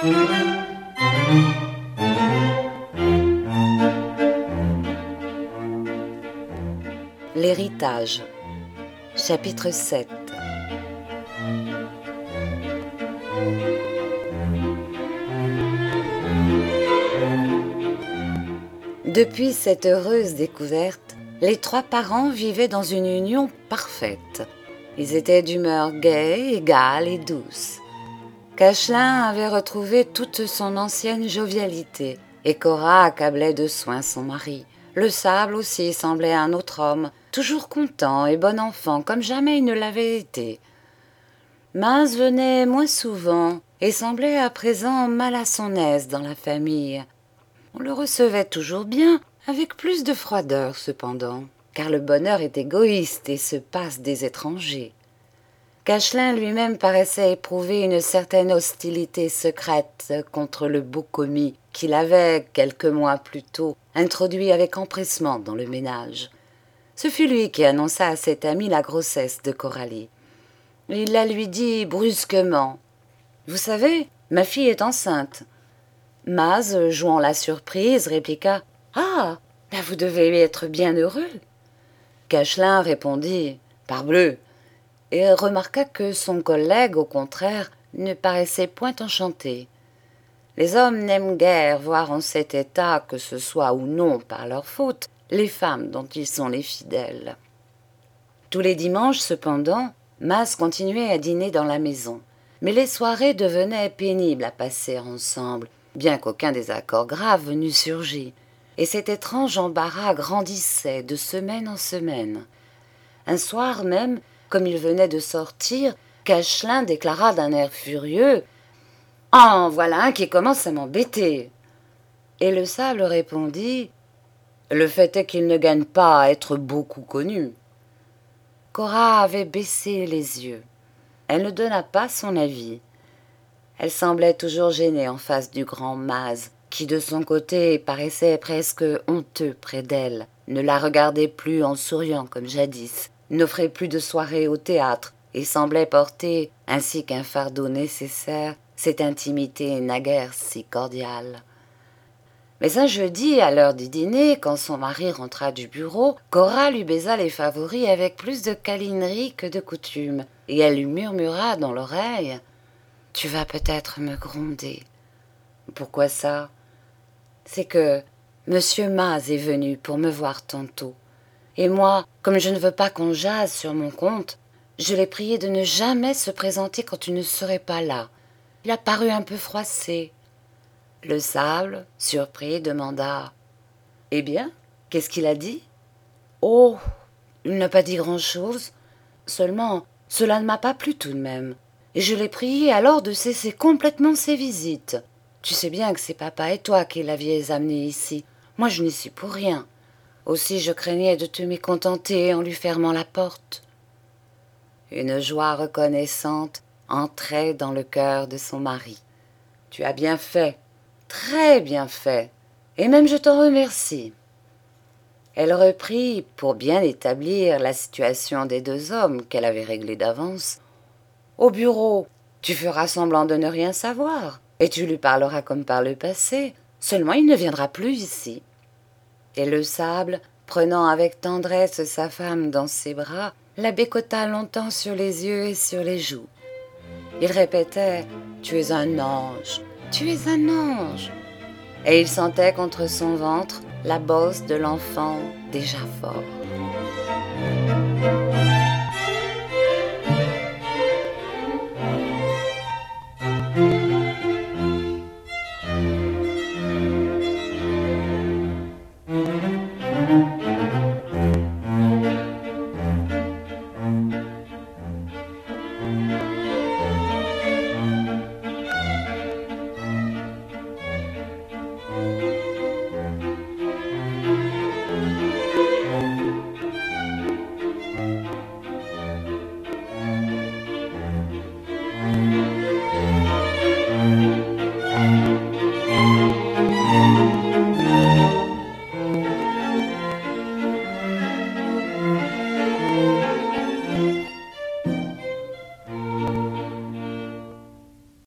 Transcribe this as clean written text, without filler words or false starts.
L'héritage, chapitre 7. Depuis cette heureuse découverte, les trois parents vivaient dans une union parfaite. Ils étaient d'humeur gaie, égale et douce. Cachelin avait retrouvé toute son ancienne jovialité et Cora accablait de soins son mari. Le sable aussi semblait un autre homme, toujours content et bon enfant comme jamais il ne l'avait été. Maz venait moins souvent et semblait à présent mal à son aise dans la famille. On le recevait toujours bien, avec plus de froideur cependant, car le bonheur est égoïste et se passe des étrangers. Cachelin lui-même paraissait éprouver une certaine hostilité secrète contre le beau commis qu'il avait, quelques mois plus tôt, introduit avec empressement dans le ménage. Ce fut lui qui annonça à cet ami la grossesse de Coralie. Il la lui dit brusquement. « Vous savez, ma fille est enceinte. » Maz, jouant la surprise, répliqua « Ah, ben vous devez être bien heureux. » Cachelin répondit « Parbleu !» et remarqua que son collègue, au contraire, ne paraissait point enchanté. Les hommes n'aiment guère voir en cet état, que ce soit ou non par leur faute, les femmes dont ils sont les fidèles. Tous les dimanches, cependant, Maz continuait à dîner dans la maison, mais les soirées devenaient pénibles à passer ensemble, bien qu'aucun désaccord grave n'eût surgi, et cet étrange embarras grandissait de semaine en semaine. Un soir même, comme il venait de sortir, Cachelin déclara d'un air furieux « En voilà un qui commence à m'embêter !» Et le sable répondit « Le fait est qu'il ne gagne pas à être beaucoup connu. » Cora avait baissé les yeux. Elle ne donna pas son avis. Elle semblait toujours gênée en face du grand Maz, qui de son côté paraissait presque honteux près d'elle, ne la regardait plus en souriant comme jadis, n'offrait plus de soirées au théâtre et semblait porter, ainsi qu'un fardeau nécessaire, cette intimité naguère si cordiale. Mais un jeudi, à l'heure du dîner, quand son mari rentra du bureau, Cora lui baisa les favoris avec plus de câlinerie que de coutume, et elle lui murmura dans l'oreille « Tu vas peut-être me gronder. »« Pourquoi ça ?»« C'est que Monsieur Maz est venu pour me voir tantôt. Et moi, comme je ne veux pas qu'on jase sur mon compte, je l'ai prié de ne jamais se présenter quand tu ne serais pas là. Il a paru un peu froissé. » Le sable, surpris, demanda « Eh bien, qu'est-ce qu'il a dit ?»« Oh, il n'a pas dit grand-chose. Seulement, cela ne m'a pas plu tout de même. Et je l'ai prié alors de cesser complètement ses visites. Tu sais bien que c'est papa et toi qui l'aviez amené ici. Moi, je n'y suis pour rien. Aussi, je craignais de te mécontenter en lui fermant la porte. » Une joie reconnaissante entrait dans le cœur de son mari. « Tu as bien fait, très bien fait, et même je t'en remercie. » Elle reprit, pour bien établir la situation des deux hommes qu'elle avait réglée d'avance. « Au bureau, tu feras semblant de ne rien savoir, et tu lui parleras comme par le passé, seulement il ne viendra plus ici. » Et le sable, prenant avec tendresse sa femme dans ses bras, la bécota longtemps sur les yeux et sur les joues. Il répétait « Tu es un ange, tu es un ange !» Et il sentait contre son ventre la bosse de l'enfant déjà fort.